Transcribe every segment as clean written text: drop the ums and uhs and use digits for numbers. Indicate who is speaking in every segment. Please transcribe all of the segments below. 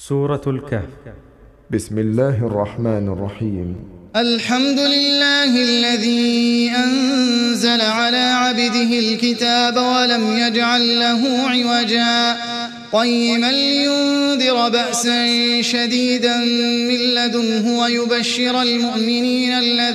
Speaker 1: سورة الكهف.
Speaker 2: بسم الله الرحمن الرحيم.
Speaker 3: الحمد لله الذي أنزل على عبده الكتاب ولم يجعل له عوجا قيما لينذر بأسا شديدا من لدنه ويبشر المؤمنين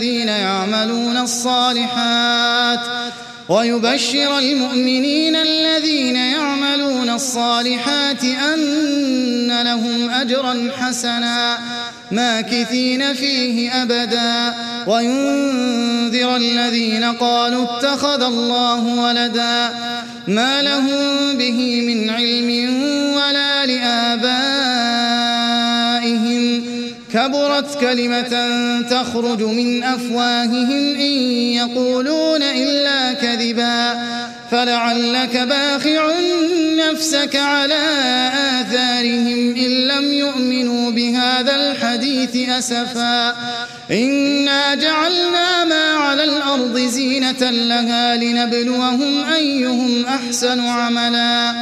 Speaker 3: الذين يعملون الصالحات أن لهم أجرا حسنا ماكثين فيه أبدا وينذر الذين قالوا اتخذ الله ولدا ما لهم به من علم ولا لآبائهم كبرت كلمة تخرج من أفواههم إن يقولون إلا كذبا فلعلك باخع نفسك على آثارهم إن لم يؤمنوا بهذا الحديث أسفا إنا جعلنا ما على الأرض زينة لها لنبلوهم أيهم أحسن عملا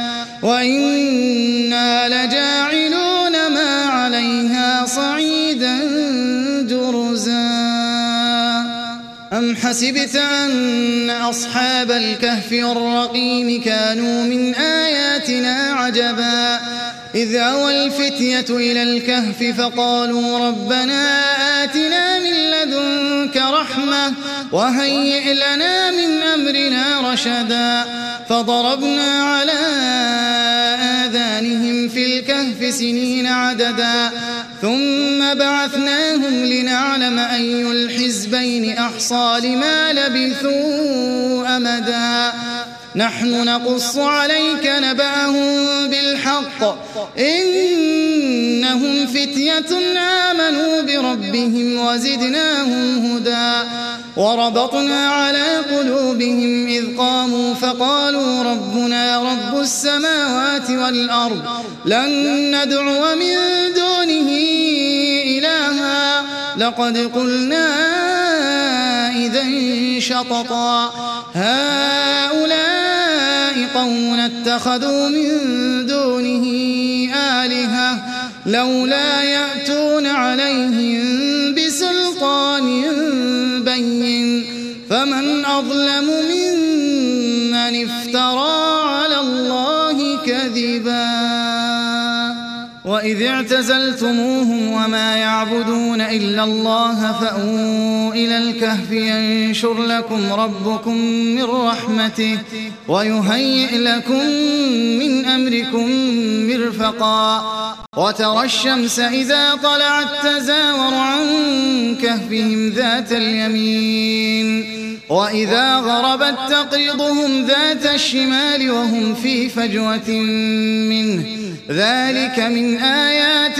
Speaker 3: وإنا لجاعلون ما عليها صعيدا جرزا أم حسبت أن أصحاب الكهف والرقيم كانوا من آياتنا عجبا إذ أوى الفتية إلى الكهف فقالوا ربنا آتنا من لدنك رحمة وهيئ لنا من أمرنا رشدا فضربنا على آذانهم في الكهف سنين عددا ثم بعثناهم لنعلم أي الحزبين أحصى لما لبثوا أمدا نحن نقص عليك نبأهم بالحق إنهم فتية آمنوا بربهم وزدناهم هدى وربطنا على قلوبهم إذ قاموا فقالوا ربنا رب السماوات والأرض لن ندعو من دونه إلها لقد قلنا إذا شططا هؤلاء قوم اتخذوا من دونه آلهة لولا يأتون عليهم بسلطان بين فمن أظلم ممن افترى على الله كذبا وإذ اعتزلتموهم وما يعبدون إلا الله فأووا إلى الكهف ينشر لكم ربكم من رحمته ويهيئ لكم من أمركم مرفقا وترى الشمس إذا طلعت تزاور عن كهفهم ذات اليمين وإذا غربت تقرضهم ذات الشمال وهم في فجوة منه ذلك من آيات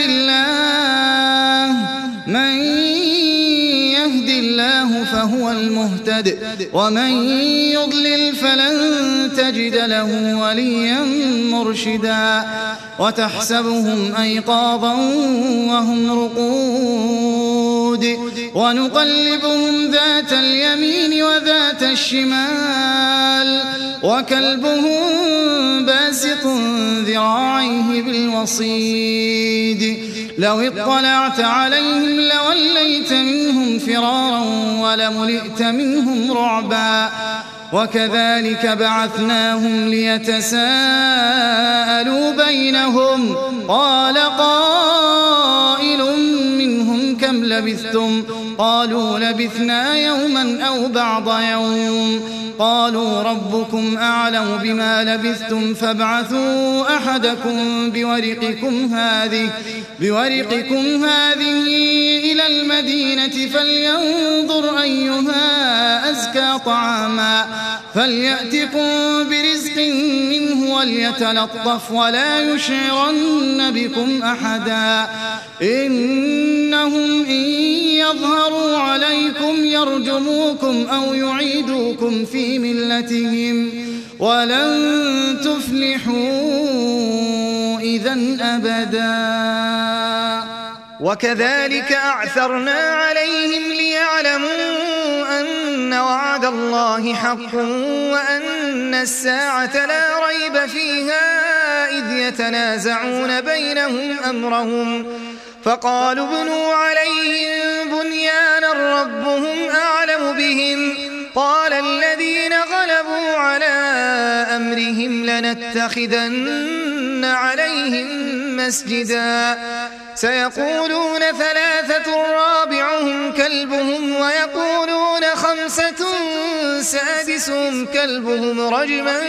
Speaker 3: الله من يهد الله فهو المهتد ومن يضلل فلن تجد له وليا مرشدا وتحسبهم أيقاظا وهم رقود ونقلبهم ذات اليمين وذات الشمال وكلبهم باسط ذراعيه بالوصيد لو اطلعت عليهم لوليت منهم فرارا ولملئت منهم رعبا وكذلك بعثناهم ليتساءلوا بينهم قال قائل منهم كم لبثتم قالوا لبثنا يوما أو بعض يوم قالوا ربكم أعلم بما لبثتم فابعثوا أحدكم بورقكم هذه إلى المدينة فلينظر أيها أزكى طعاما فليأتكم برزق منه وليتلطف ولا يشعرن بكم أحدا إنهم إن يظهروا عليكم يرجموكم أو يعيدوكم في ملتهم ولن تفلحوا إذا أبدا وكذلك أعثرنا عليهم ليعلموا أن وعد الله حق وأن الساعة لا ريب فيها إذ يتنازعون بينهم أمرهم فقالوا ابنوا عليهم بنيانا ربهم أعلم بهم قال الذين غلبوا على أمرهم لنتخذن عليهم مسجدا سيقولون ثلاثة رابعهم كلبهم ويقولون خمسة سادسهم كلبهم رجما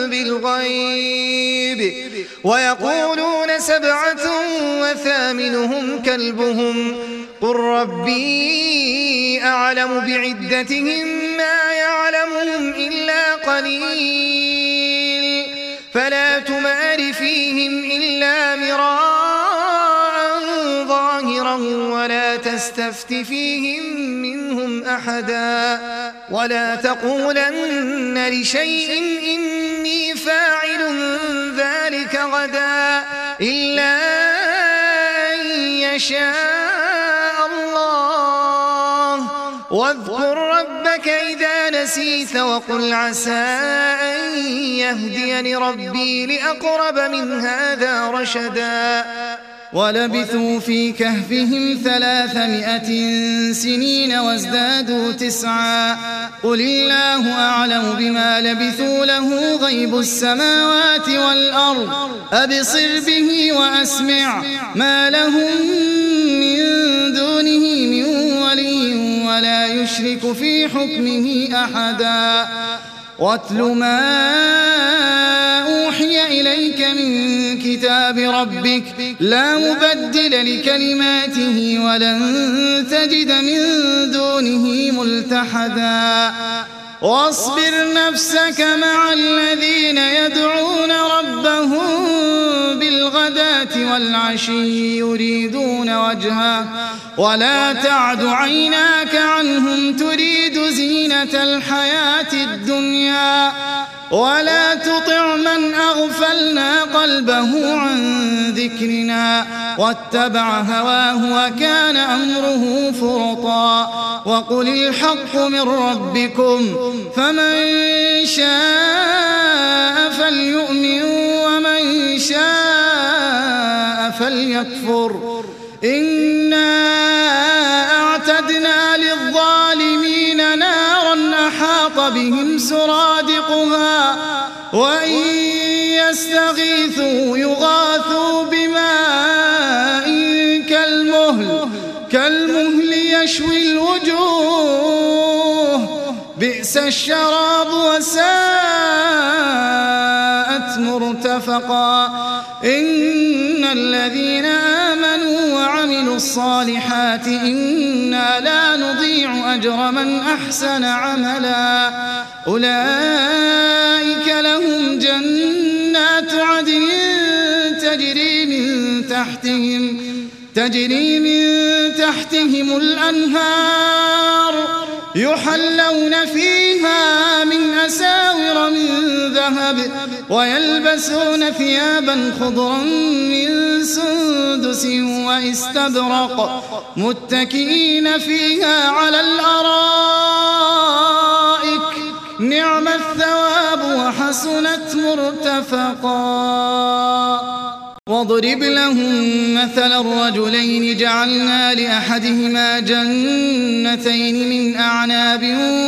Speaker 3: بالغيب ويقولون سبعة وثامنهم كلبهم قل ربي أعلم بعدتهم ما يعلمهم إلا قليل فلا تمار فيهم إلا مراء ظاهرا ولا تستفت فيهم منهم أحدا ولا تقولن لشيء إني فاعل ذلك غدا إلا أن يشاء الله واذكر ربك إذا نسيت وقل عسى أن يهديني ربي لأقرب من هذا رشدا ولبثوا في كهفهم 300 سنين وازدادوا 9 قل الله أعلم بما لبثوا له غيب السماوات والأرض أبصر به وأسمع ما لهم من دونه من ولي ولا يشرك في حكمه أحدا واتل ما أوحي إليك من كتاب ربك لا مبدل لكلماته ولن تجد من دونه ملتحدا واصبر نفسك مع الذين يدعون ربهم بالغداة والعشي يريدون وجهه ولا تعد عيناك عنهم تريد زينة الحياة الدنيا ولا تطع من أغفلنا قلبه عن ذكرنا واتبع هواه وكان أمره فرطا وقل الحق من ربكم فمن شاء فليؤمن ومن شاء فليكفر إنا أعتدنا للظالمين نارا أحاط بهم سرادقها وإن يستغيثوا يغاثوا بماء كالمهل يشوي الوجوه بئس الشراب وساءت مرتفقا إن الذين آمنوا وعملوا الصالحات إنا لا نضيع أجر من أحسن عملا أولئك لهم جنات عدن تجري من تحتهم الأنهار يحلون فيها من أساور من ذهب ويلبسون ثيابا خضرا من سندس واستبرق متكئين فيها على الأرائك نعم الثواب وحسنت مرتفقا واضرب لهم مثل الرجلين جعلنا لأحدهما جنتين من أعناب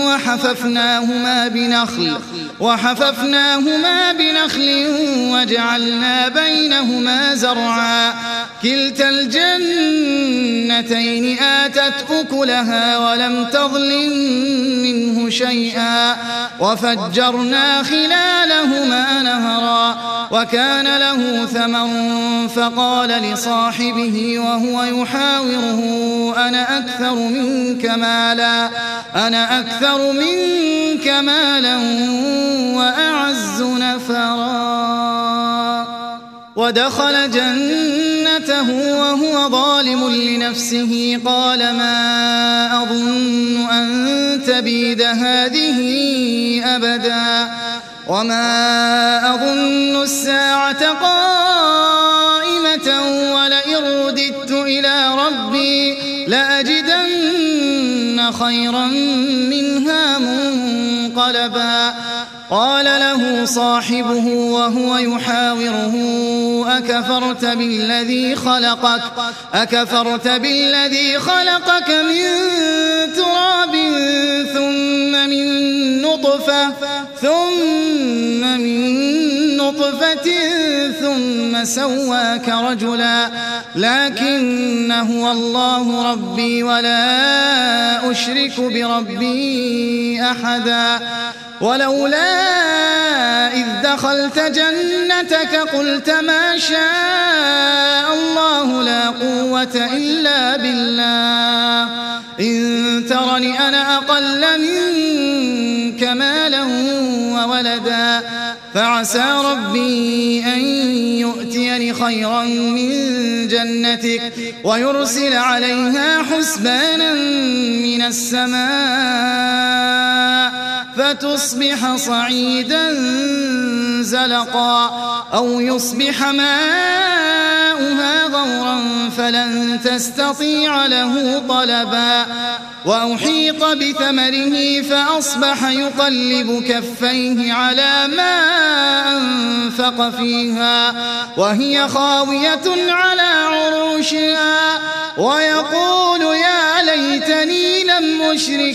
Speaker 3: وحففناهما بنخل وجعلنا بينهما زرعا كلتا الجنتين آتت أكلها ولم تظلم منه شيئا وفجرنا خلالهما نهرا وكان له ثمر فقال لصاحبه وهو يحاوره أنا أكثر منك مالا وأعز نفرا ودخل جنته وهو ظالم لنفسه قال ما أظن أن تبيد هذه أبدا وما أظن الساعة قائمة ولئن رددت إلى ربي لأجدن خيرا منها منقلبا قال له صاحبه وهو يحاوره أكفرت بالذي خلقك من تراب ثم من نطفة ثم سواك رجلا لكن هو الله ربي ولا أشرك بربي أحدا ولولا إذ دخلت جنتك قلت ما شاء الله لا قوة إلا بالله إن ترني أنا أقل منك مالا وولدا فعسى ربي أن يؤتيني خيرا من جنتك ويرسل عليها حسبانا من السماء فتصبح صعيدا زلقا أو يصبح ماؤها غورا فلن تستطيع له طلبا وأحيط بثمره فأصبح يقلب كفيه على ما أنفق فيها وهي خاوية على عروشها ويقول يا ليتني لم أشرك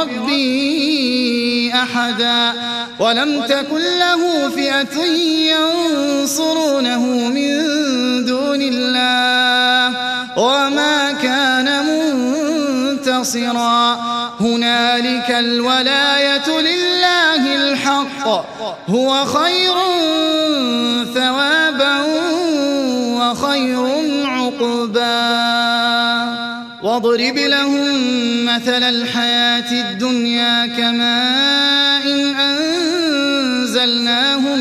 Speaker 3: بربي أحدا ولم تكن له فئة ينصرونه من دون الله وما كان منتصرا هنالك الولاية لله الحق هو خير ثوابا وخير عقبا واضرب لهم مثل الحياة الدنيا كماء أنزلناه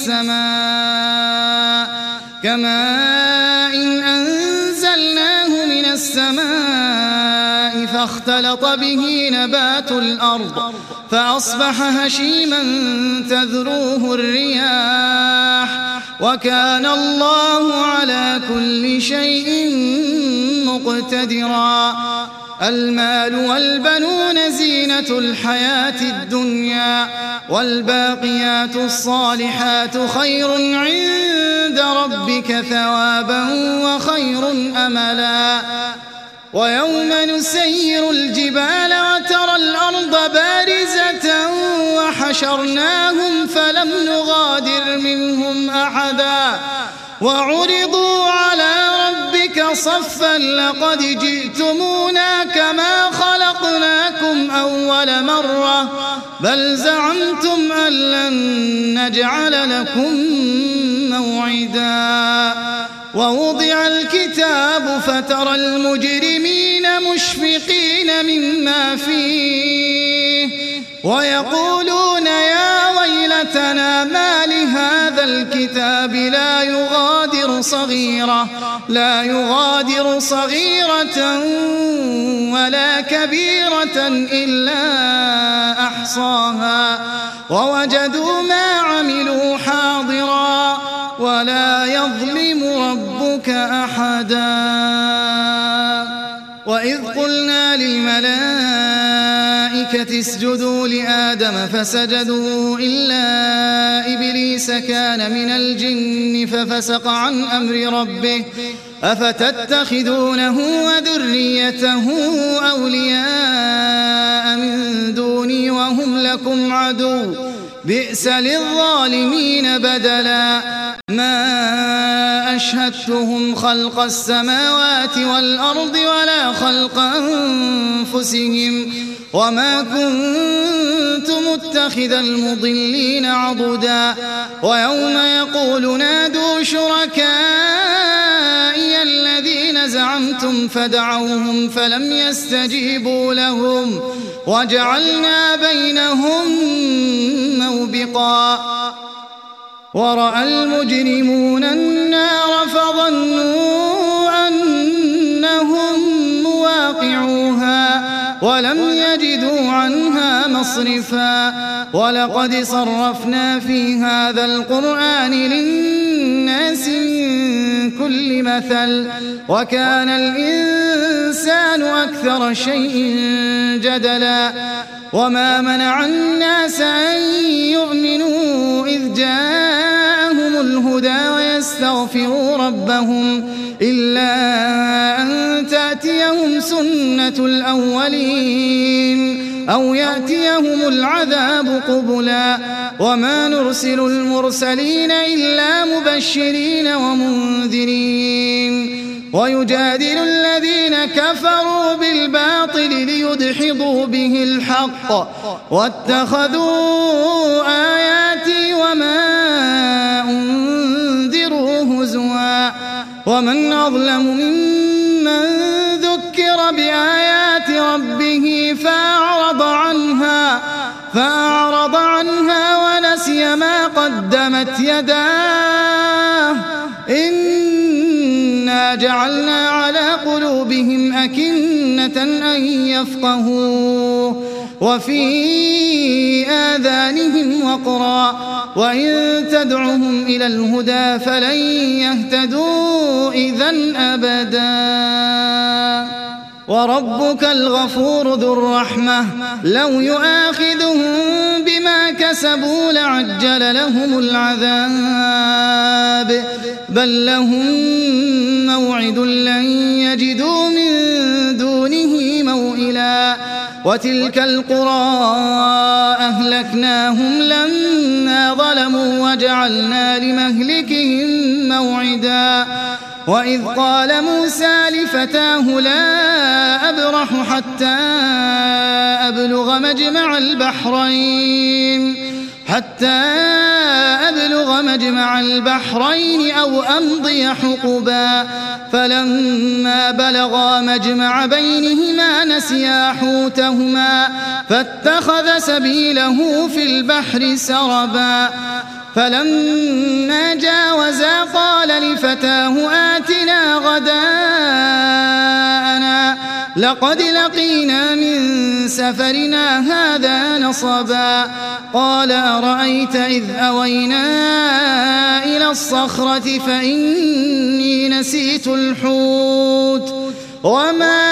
Speaker 3: من السماء فاختلط به نبات الأرض فأصبح هشيما تذروه الرياح وكان الله على كل شيء مقتدرا المال والبنون زينة الحياة الدنيا والباقيات الصالحات خير عند ربك ثوابا وخير أملا ويوم نسير الجبال وترى الأرض بارزة وحشرناهم فلم نغادر منهم أحدا وعرضوا على ربك صفا لقد جئتمونا كما خلقناكم أول مرة بل زعمتم أن لن نجعل لكم موعدا ووضع الكتاب فترى المجرمين مشفقين مما فيه ويقولون يا ويلتنا ما لهذا الكتاب لا يغادر صغيرة ولا كبيرة إلا أحصاها ووجدوا ما عملوا حاضرا ولا يظلم ربك أحدا وإذ قلنا للملائكة اسجدوا لآدم فسجدوا إلا إبليس كان من الجن ففسق عن أمر ربه أفتتخذونه وذريته أولياء من دوني وهم لكم عدو بئس للظالمين بدلا ما أشهدتهم خلق السماوات والأرض ولا خلق أنفسهم وما كنت متخذ المضلين عضدا ويوم يقول نادوا شركائي الذين زعمتم فدعوهم فلم يستجيبوا لهم وجعلنا بينهم موبقا ورأى المجرمون النار فظنوا أنهم مواقعوها ولم يجدوا عنها مصرفا ولقد صرفنا في هذا القرآن للناس من كل مثل وكان الإنسان أكثر شيء جدلا وما منع الناس أن يؤمنوا إذ جاءهم الهدى ويستغفروا ربهم إلا أن تأتيهم سنة الأولين أو يأتيهم العذاب قبلا وما نرسل المرسلين إلا مبشرين ومنذرين ويجادل الذين كفروا بالباطل ليدحضوا به الحق واتخذوا آياتي وما أنذروا هزوا ومن أظلم ممن ذكر بآيات ربه فأعرض عنها ونسي ما قدمت يداه إنا جعلنا على قلوبهم أكنة أن يفقهوه وفي آذانهم وقرا وإن تدعهم إلى الهدى فلن يهتدوا إذن أبدا وربك الغفور ذو الرحمة لو يؤاخذهم بما كسبوا لعجل لهم العذاب بل لهم موعد لن يجدوا من دونه موئلا وتلك القرى أهلكناهم لما ظلموا وجعلنا لمهلكهم موعدا وإذ قال موسى لفتاه لا أبرح حتى أبلغ مجمع البحرين أو أمضي حقبا فلما بلغا مجمع بينهما نسيا حوتهما فاتخذ سبيله في البحر سربا فلما جاوزا قال لفتاه آتنا غداءنا لقد لقينا من سفرنا هذا نصبا قال أرأيت إذ أوينا إلى الصخرة فإني نسيت الحوت وما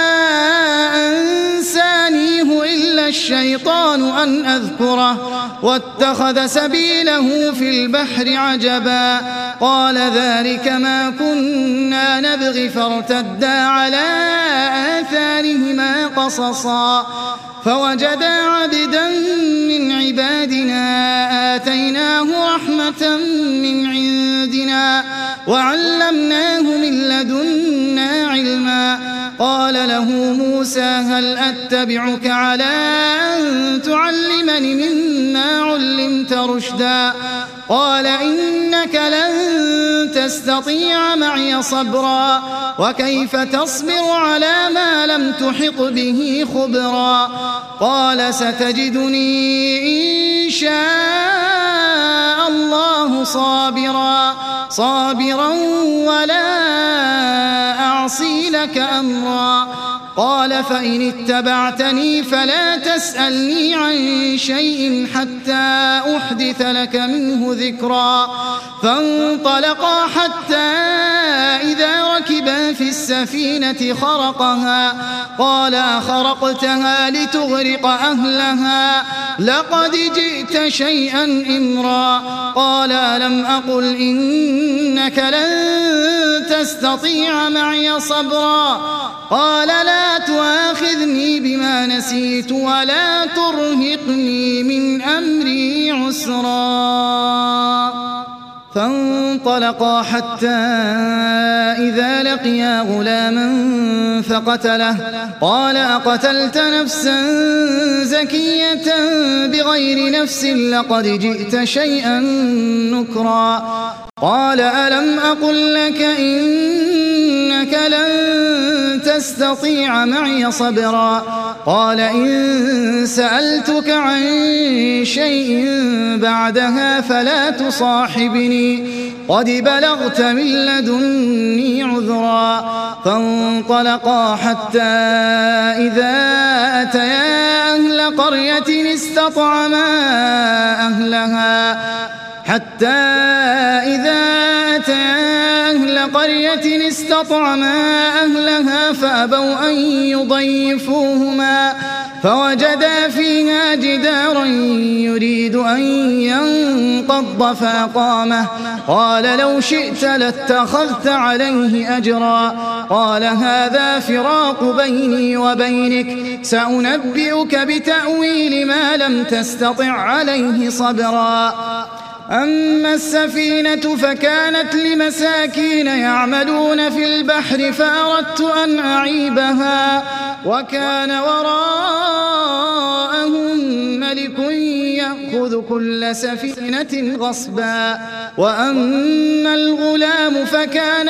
Speaker 3: أنسانيه إلا الشيطان أن أذكره واتخذ سبيله في البحر عجبا قال ذلك ما كنا نبغي فارتدا على آثارهما قصصا فوجدا عبدا من عبادنا آتيناه رحمة من عندنا وعلمناه من لدنا علما قال له موسى هل أتبعك على أن تعلمني مما علمت رشدا قال إنك لن تستطيع معي صبرا وكيف تصبر على ما لم تحط به خبرا قال ستجدني إن شاء الله صابرا ولا أعصي لك أمرا قال فإن اتبعتني فلا تسألني عن شيء حتى أحدث لك منه ذكرا فانطلقا حتى إذا ركبا في السفينة خرقها قال أخرقتها لتغرق أهلها لقد جئت شيئا إمرا قال ألم أقل إنك لن تستطيع معي صبرا قال لا تؤاخذني بما نسيت ولا ترهقني من أمري عسرا فانطلقا حتى إذا لقيا غلاما فقتله قال أقتلت نفسا زكية بغير نفس لقد جئت شيئا نكرا قال ألم أقل لك إنك لن تستطيع معي صبرا قال إن سألتك عن شيء بعدها فلا تصاحبني قد بلغت من لدني عذرا فانطلقا حتى إذا أتيا أهل قرية استطعما أهلها فأبوا أن فوجدا فيها جدارا يريد أن ينقض فأقامه قال لو شئت لاتخذت عليه أجرا قال هذا فراق بيني وبينك سأنبئك بتأويل ما لم تستطع عليه صبرا أما السفينة فكانت لمساكين يعملون في البحر فأردت أن أعيبها وكان وراءهم ملك يأخذ كل سفينة غصبا وأما الغلام فكان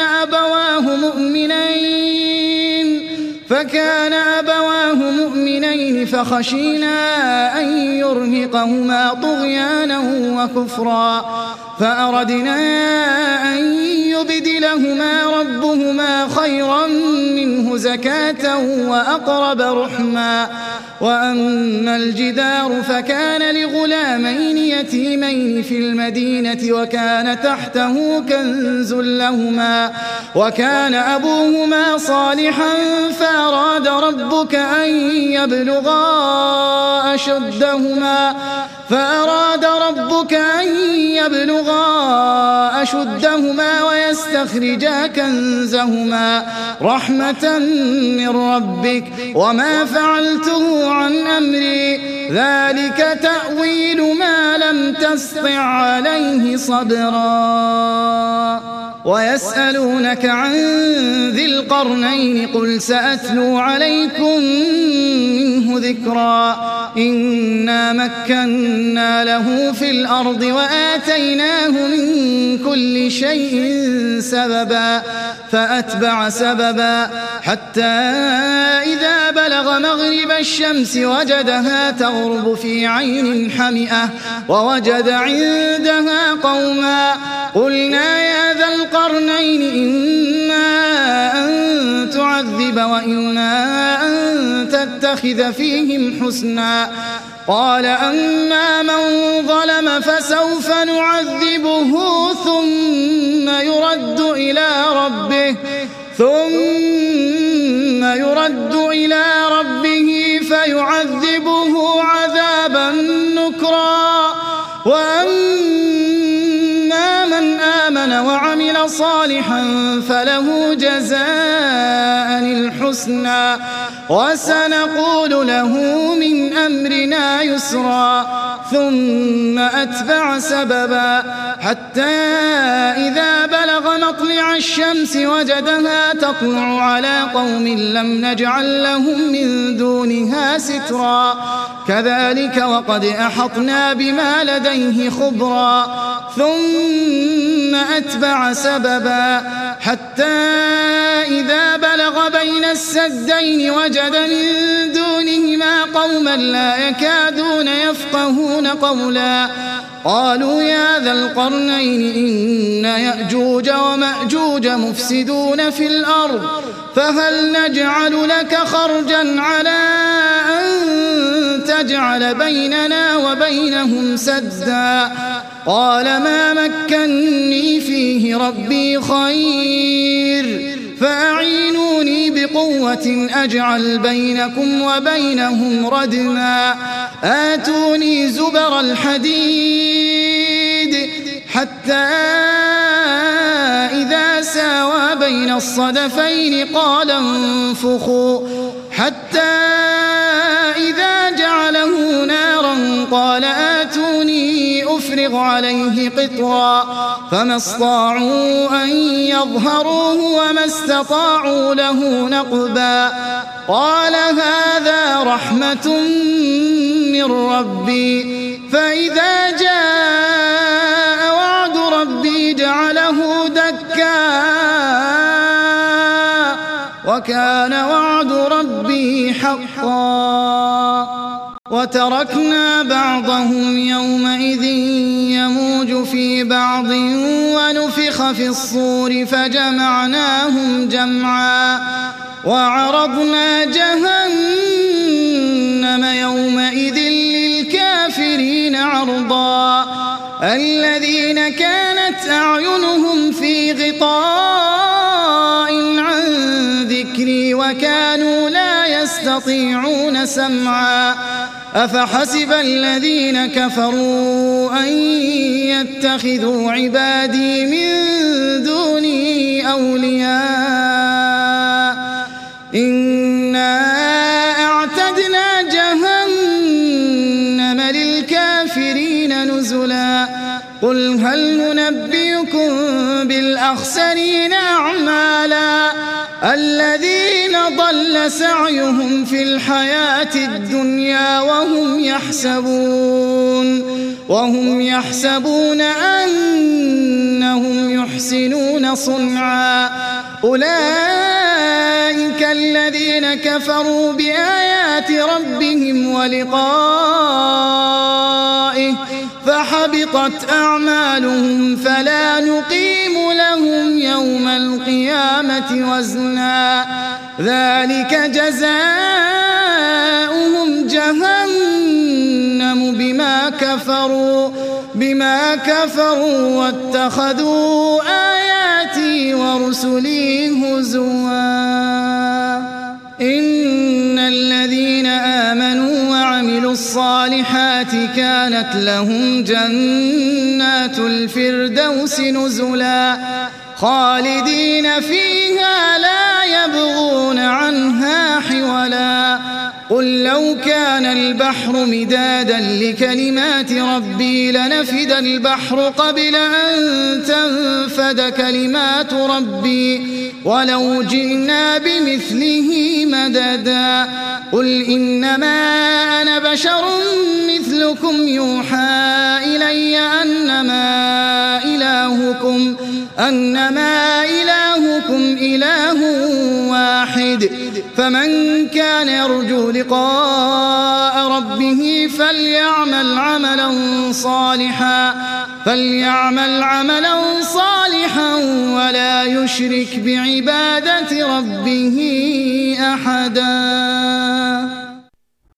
Speaker 3: أبواه مؤمنين فخشينا أن يرهقهما طغيانا وكفرا فأردنا أن يبدلهما ربهما خيرا منه زكاة وأقرب رحما وأما الجدار فكان لغلامين يتيمين في المدينة وكان تحته كنز لهما وكان أبوهما صالحا فأراد ربك أن يبلغا أشدهما ويستخرجا كنزهما رحمة من ربك وما فعلته عن أمري ذلك تأويل ما لم تسطع عليه صبرا ويسألونك عن ذي القرنين قل سأتلو عليكم منه ذكرا إنا مكنا له في الأرض وآتيناه من كل شيء سببا فأتبع سببا حتى إذا بلغ مغرب الشمس وجدها تغرب في عين حمئة ووجد عندها قوما قلنا يا ذا القرنين إما أن تعذب وإما أن تتخذ فيهم حسنا قال أما من ظلم فسوف نعذبه ثم يرد إلى ربه فيعذبه عذابا نكرا وأما من آمن وعمل صالحا فله جزاء الحسنى وسنقول له من أمرنا يسرا ثم أتبع سببا حتى إذا بلغ مطلع الشمس وجدها تطلع على قوم لم نجعل لهم من دونها سترا كذلك وقد أحطنا بما لديه خبرا ثم أتبع سببا حتى إذا بلغ بين السدين وجد من دونهما قوما لا يكادون يفقهون قولا قالوا يا ذا القرنين إن يأجوج ومأجوج مفسدون في الأرض فهل نجعل لك خرجا على أن تجعل بيننا وبينهم سدا قال ما مكني فيه ربي خير فأعينوني بقوة أجعل بينكم وبينهم ردما آتوني زبر الحديد حتى إذا ساوى بين الصدفين قال انفخوا حتى إذا جعله نارا قال آتوني أفرغ عليه قطرا فما استطاعوا أن يظهروه وما استطاعوا له نقبا قال هذا رحمة من ربي فإذا جاء وعد ربي جعله دكا وكان وعد ربي حقا وتركنا بعضهم يومئذ يموج في بعض ونفخ في الصور فجمعناهم جمعا وعرضنا جهنم يومئذ للكافرين عرضا الذين كانت أعينهم في غطاء عن ذكري وكانوا لا يستطيعون يستطيعون سمعا أفحسب الذين كفروا أن يتخذوا عبادي من دوني أولياء إنا أعتدنا جهنم للكافرين نزلا قل هل ننبئكم بالأخسرين أعمالا الذين ضل سعيهم في الحياة الدنيا وهم يحسبون أنهم يحسنون صنعا أولئك الذين كفروا بآيات ربهم ولقائه فحبطت أعمالهم فلا نقيم لهم يوم القيامة وزنا ذلك جزاؤهم جهنم بما كفروا واتخذوا آياتي ورسلي هزوا إن الذين آمنوا وعملوا الصالحات كانت لهم جنات الفردوس نزلا خالدين فيها لا يبغون عنها حولا قل لو كان البحر مدادا لكلمات ربي لنفد البحر قبل أن تنفد كلمات ربي ولو جئنا بمثله مددا قل إنما أنا بشر مثلكم يوحى إلي أنما إلهكم إله واحد فمن كان يرجو لقاء ربه فليعمل عملا صالحا ولا يشرك بعبادة ربه أحدا.